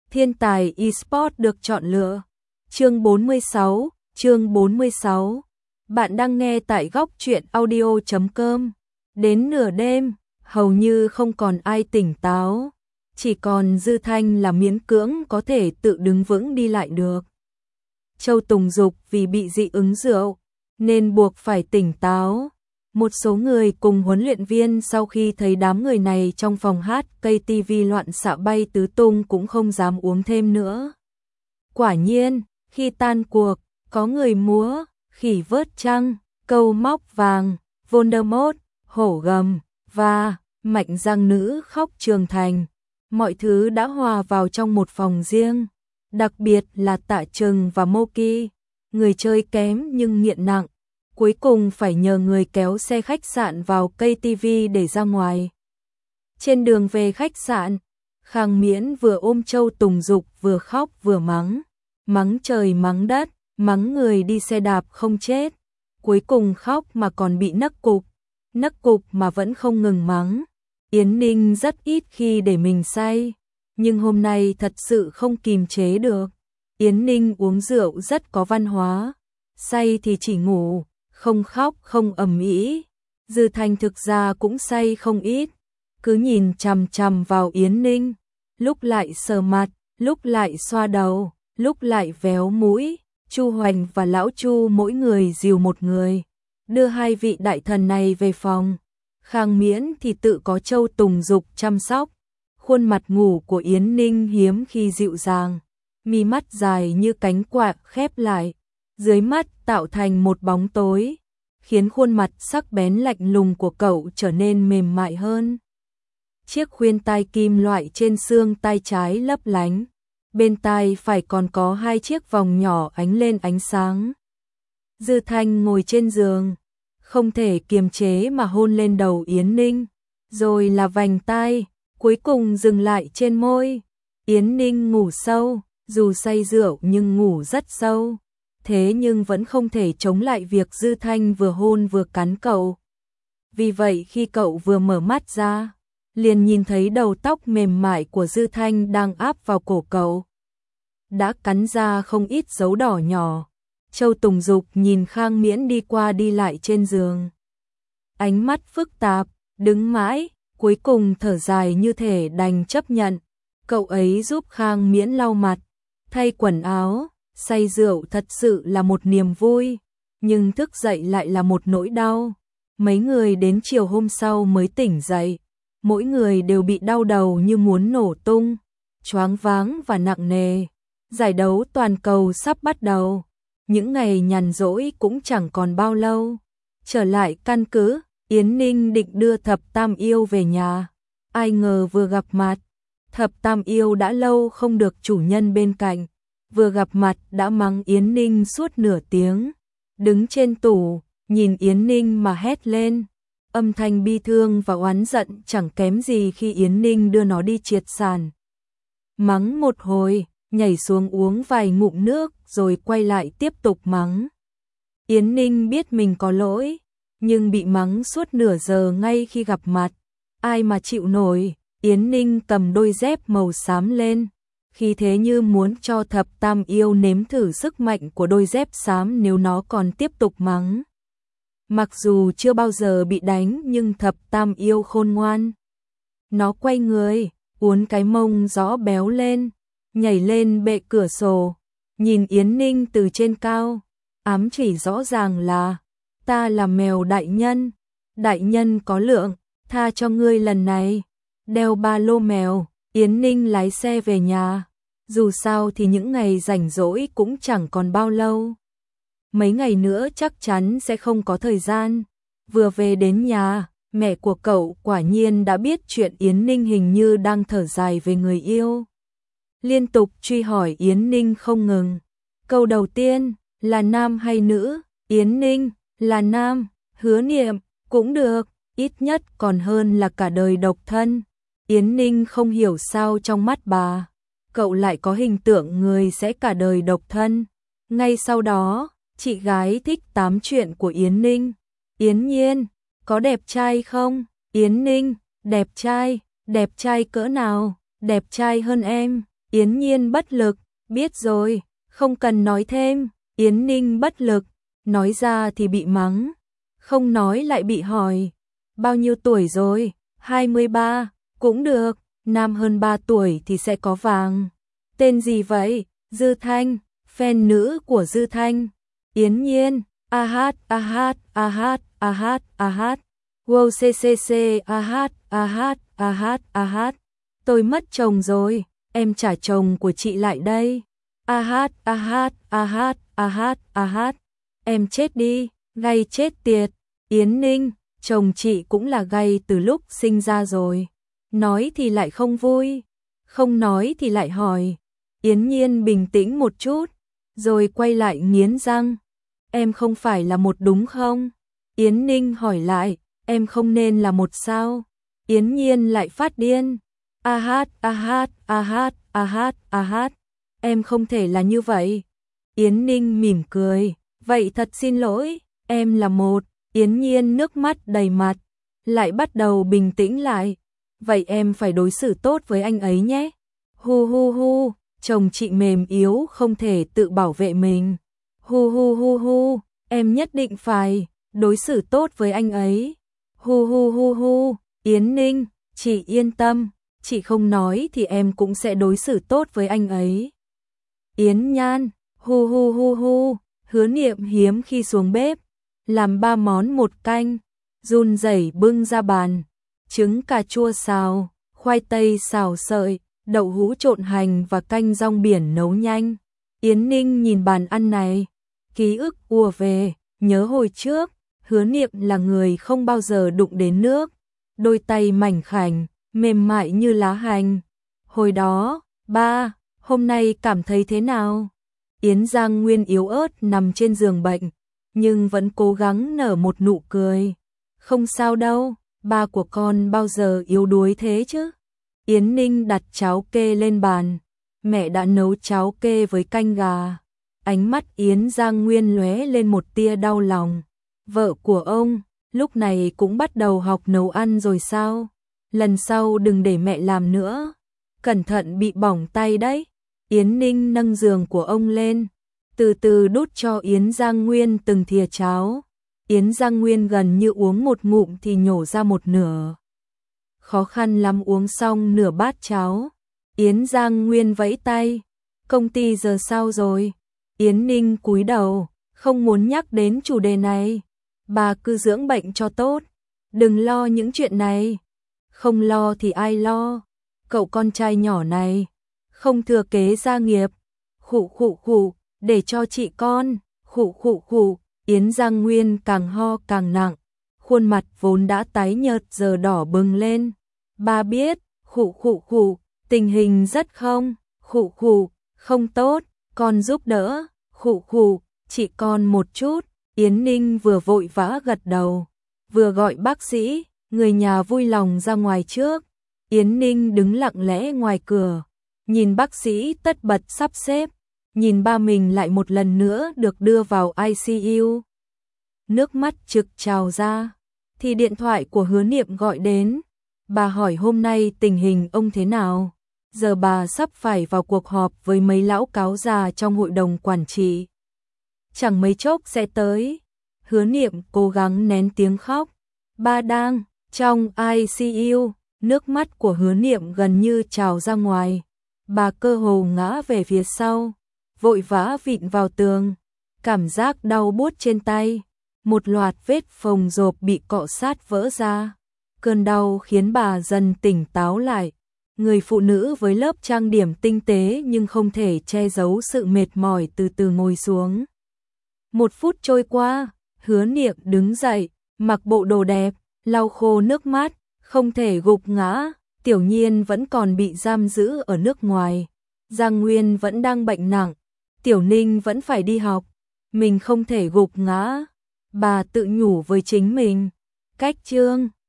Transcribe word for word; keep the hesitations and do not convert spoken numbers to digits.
Thiên tài eSports được chọn lựa. Chương bốn mươi sáu, chương bốn mươi sáu. Bạn đang nghe tại góc truyện audio chấm com. Đến nửa đêm, hầu như không còn ai tỉnh táo, chỉ còn Dư Thanh là miễn cưỡng có thể tự đứng vững đi lại được. Châu Tùng Dục vì bị dị ứng rượu nên buộc phải tỉnh táo. Một số người cùng huấn luyện viên sau khi thấy đám người này trong phòng hát cây tivi loạn xạ bay tứ tung cũng không dám uống thêm nữa. Quả nhiên, khi tan cuộc, có người múa, khỉ vớt trăng, câu móc vàng, Voldemort, hổ gầm, và mạnh giang nữ khóc trường thành. Mọi thứ đã hòa vào trong một phòng riêng, đặc biệt là Tạ Trừng và Moki, người chơi kém nhưng nghiện nặng. Cuối cùng phải nhờ người kéo xe khách sạn vào cây tivi để ra ngoài. Trên đường về khách sạn, Khang Miễn vừa ôm Châu Tùng Dục vừa khóc vừa mắng. Mắng trời mắng đất, mắng người đi xe đạp không chết. Cuối cùng khóc mà còn bị nấc cục. Nấc cục mà vẫn không ngừng mắng. Yến Ninh rất ít khi để mình say, nhưng hôm nay thật sự không kìm chế được. Yến Ninh uống rượu rất có văn hóa. Say thì chỉ ngủ, không khóc không ầm ĩ. Dư Thanh thực ra cũng say không ít, cứ nhìn chằm chằm vào Yến Ninh, lúc lại sờ mặt, lúc lại xoa đầu, lúc lại véo mũi. Chu Hoành và lão Chu mỗi người dìu một người, đưa hai vị đại thần này về phòng. Khang Miễn thì tự có Châu Tùng Dục chăm sóc. Khuôn mặt ngủ của Yến Ninh hiếm khi dịu dàng, mi mắt dài như cánh quạ khép lại, dưới mắt tạo thành một bóng tối, khiến khuôn mặt sắc bén lạnh lùng của cậu trở nên mềm mại hơn. Chiếc khuyên tai kim loại trên xương tay trái lấp lánh, bên tai phải còn có hai chiếc vòng nhỏ ánh lên ánh sáng. Dư Thanh ngồi trên giường, không thể kiềm chế mà hôn lên đầu Yến Ninh, rồi là vành tai, cuối cùng dừng lại trên môi. Yến Ninh ngủ sâu, dù say rượu nhưng ngủ rất sâu. Thế nhưng vẫn không thể chống lại việc Dư Thanh vừa hôn vừa cắn cậu. Vì vậy khi cậu vừa mở mắt ra, liền nhìn thấy đầu tóc mềm mại của Dư Thanh đang áp vào cổ cậu. Đã cắn ra không ít dấu đỏ nhỏ. Châu Tùng Dục nhìn Khang Miễn đi qua đi lại trên giường. Ánh mắt phức tạp, đứng mãi, cuối cùng thở dài như thể đành chấp nhận. Cậu ấy giúp Khang Miễn lau mặt, thay quần áo. Say rượu thật sự là một niềm vui, nhưng thức dậy lại là một nỗi đau. Mấy người đến chiều hôm sau mới tỉnh dậy, mỗi người đều bị đau đầu như muốn nổ tung, choáng váng và nặng nề. Giải đấu toàn cầu sắp bắt đầu, những ngày nhàn rỗi cũng chẳng còn bao lâu. Trở lại căn cứ, Yến Ninh định đưa Thập Tam Yêu về nhà. Ai ngờ vừa gặp mặt, Thập Tam Yêu đã lâu không được chủ nhân bên cạnh. Vừa gặp mặt đã mắng Yến Ninh suốt nửa tiếng, đứng trên tủ, nhìn Yến Ninh mà hét lên. Âm thanh bi thương và oán giận chẳng kém gì khi Yến Ninh đưa nó đi triệt sản. Mắng một hồi, nhảy xuống uống vài ngụm nước rồi quay lại tiếp tục mắng. Yến Ninh biết mình có lỗi, nhưng bị mắng suốt nửa giờ ngay khi gặp mặt, ai mà chịu nổi. Yến Ninh cầm đôi dép màu xám lên, khi thế như muốn cho Thập Tam Yêu nếm thử sức mạnh của đôi dép xám nếu nó còn tiếp tục mắng. Mặc dù chưa bao giờ bị đánh nhưng Thập Tam Yêu khôn ngoan. Nó quay người, uốn cái mông rõ béo lên, nhảy lên bệ cửa sổ, nhìn Yến Ninh từ trên cao, ám chỉ rõ ràng là: ta là mèo đại nhân, đại nhân có lượng, tha cho ngươi lần này. Đeo ba lô mèo, Yến Ninh lái xe về nhà. Dù sao thì những ngày rảnh rỗi cũng chẳng còn bao lâu. Mấy ngày nữa chắc chắn sẽ không có thời gian. Vừa về đến nhà, mẹ của cậu quả nhiên đã biết chuyện Yến Ninh hình như đang thở dài về người yêu. Liên tục truy hỏi Yến Ninh không ngừng. Câu đầu tiên, là nam hay nữ? Yến Ninh, là nam. Hứa Niệm, cũng được, ít nhất còn hơn là cả đời độc thân. Yến Ninh không hiểu sao trong mắt bà, cậu lại có hình tượng người sẽ cả đời độc thân. Ngay sau đó, chị gái thích tám chuyện của Yến Ninh. Yến Nhiên, có đẹp trai không? Yến Ninh, đẹp trai, đẹp trai cỡ nào? Đẹp trai hơn em. Yến Nhiên bất lực, biết rồi, không cần nói thêm. Yến Ninh bất lực, nói ra thì bị mắng, không nói lại bị hỏi. Bao nhiêu tuổi rồi? hai mươi ba, cũng được, nam hơn ba tuổi thì sẽ có vàng. Tên gì vậy? Dư Thanh, fan nữ của Dư Thanh. Yến Nhiên, a hát, a hát, a hát, a hát, a hát. Wow ccc, a hát, a hát, a hát, a hát. Tôi mất chồng rồi, em trả chồng của chị lại đây. A hát, a hát, a hát, a hát, a hát. Em chết đi, gay chết tiệt. Yến Ninh, chồng chị cũng là gay từ lúc sinh ra rồi. Nói thì lại không vui, không nói thì lại hỏi. Yến Nhiên bình tĩnh một chút, rồi quay lại nghiến răng. Em không phải là một đúng không? Yến Ninh hỏi lại, em không nên là một sao? Yến Nhiên lại phát điên. A hát, a hát, a hát, a hát, a hát. Em không thể là như vậy. Yến Ninh mỉm cười, vậy thật xin lỗi, em là một. Yến Nhiên nước mắt đầy mặt, lại bắt đầu bình tĩnh lại. Vậy em phải đối xử tốt với anh ấy nhé. Hu hu hu, chồng chị mềm yếu không thể tự bảo vệ mình. Hu hu hu hu, em nhất định phải đối xử tốt với anh ấy. Hu hu hu hu, Yến Ninh, chị yên tâm, chị không nói thì em cũng sẽ đối xử tốt với anh ấy. Yến Nhan, hu hu hu hu, Hứa Niệm hiếm khi xuống bếp, làm ba món một canh, run rẩy bưng ra bàn, trứng cà chua xào, khoai tây xào sợi, đậu hũ trộn hành và canh rong biển nấu nhanh. Yến Ninh nhìn bàn ăn này, ký ức ùa về, nhớ hồi trước, Hứa Niệm là người không bao giờ đụng đến nước, đôi tay mảnh khảnh, mềm mại như lá hành. Hồi đó, ba, hôm nay cảm thấy thế nào? Yến Giang Nguyên yếu ớt nằm trên giường bệnh, nhưng vẫn cố gắng nở một nụ cười. Không sao đâu, ba của con bao giờ yếu đuối thế chứ? Yến Ninh đặt cháo kê lên bàn, mẹ đã nấu cháo kê với canh gà. Ánh mắt Yến Giang Nguyên lóe lên một tia đau lòng. Vợ của ông, lúc này cũng bắt đầu học nấu ăn rồi sao? Lần sau đừng để mẹ làm nữa. Cẩn thận bị bỏng tay đấy. Yến Ninh nâng giường của ông lên, từ từ đút cho Yến Giang Nguyên từng thìa cháo. Yến Giang Nguyên gần như uống một ngụm thì nhổ ra một nửa. Khó khăn lắm uống xong nửa bát cháo. Yến Giang Nguyên vẫy tay. Công ty giờ sao rồi? Yến Ninh cúi đầu, không muốn nhắc đến chủ đề này. Bà cứ dưỡng bệnh cho tốt, đừng lo những chuyện này. Không lo thì ai lo? Cậu con trai nhỏ này, không thừa kế gia nghiệp. Khụ khụ khụ, để cho chị con. Khụ khụ khụ, Yến Giang Nguyên càng ho càng nặng. Khuôn mặt vốn đã tái nhợt giờ đỏ bừng lên. Bà biết, khụ khụ khụ, tình hình rất không, khụ khụ, không tốt, con giúp đỡ, khụ khụ, chị con một chút. Yến Ninh vừa vội vã gật đầu, vừa gọi bác sĩ, người nhà vui lòng ra ngoài trước. Yến Ninh đứng lặng lẽ ngoài cửa, nhìn bác sĩ tất bật sắp xếp, nhìn ba mình lại một lần nữa được đưa vào i xê u. Nước mắt trực trào ra, thì điện thoại của Hứa Niệm gọi đến. Bà hỏi hôm nay tình hình ông thế nào. Giờ bà sắp phải vào cuộc họp với mấy lão cáo già trong hội đồng quản trị. Chẳng mấy chốc sẽ tới. Hứa Niệm cố gắng nén tiếng khóc. Ba đang trong i xê u, nước mắt của Hứa Niệm gần như trào ra ngoài. Bà cơ hồ ngã về phía sau, vội vã vịn vào tường. Cảm giác đau buốt trên tay, một loạt vết phồng rộp bị cọ sát vỡ ra. Cơn đau khiến bà dần tỉnh táo lại. Người phụ nữ với lớp trang điểm tinh tế nhưng không thể che giấu sự mệt mỏi từ từ ngồi xuống. Một phút trôi qua, Hứa Niệm đứng dậy, mặc bộ đồ đẹp, lau khô nước mắt, không thể gục ngã. Tiểu Nhiên vẫn còn bị giam giữ ở nước ngoài. Giang Nguyên vẫn đang bệnh nặng. Tiểu Ninh vẫn phải đi học. Mình không thể gục ngã. Bà tự nhủ với chính mình. Cách chương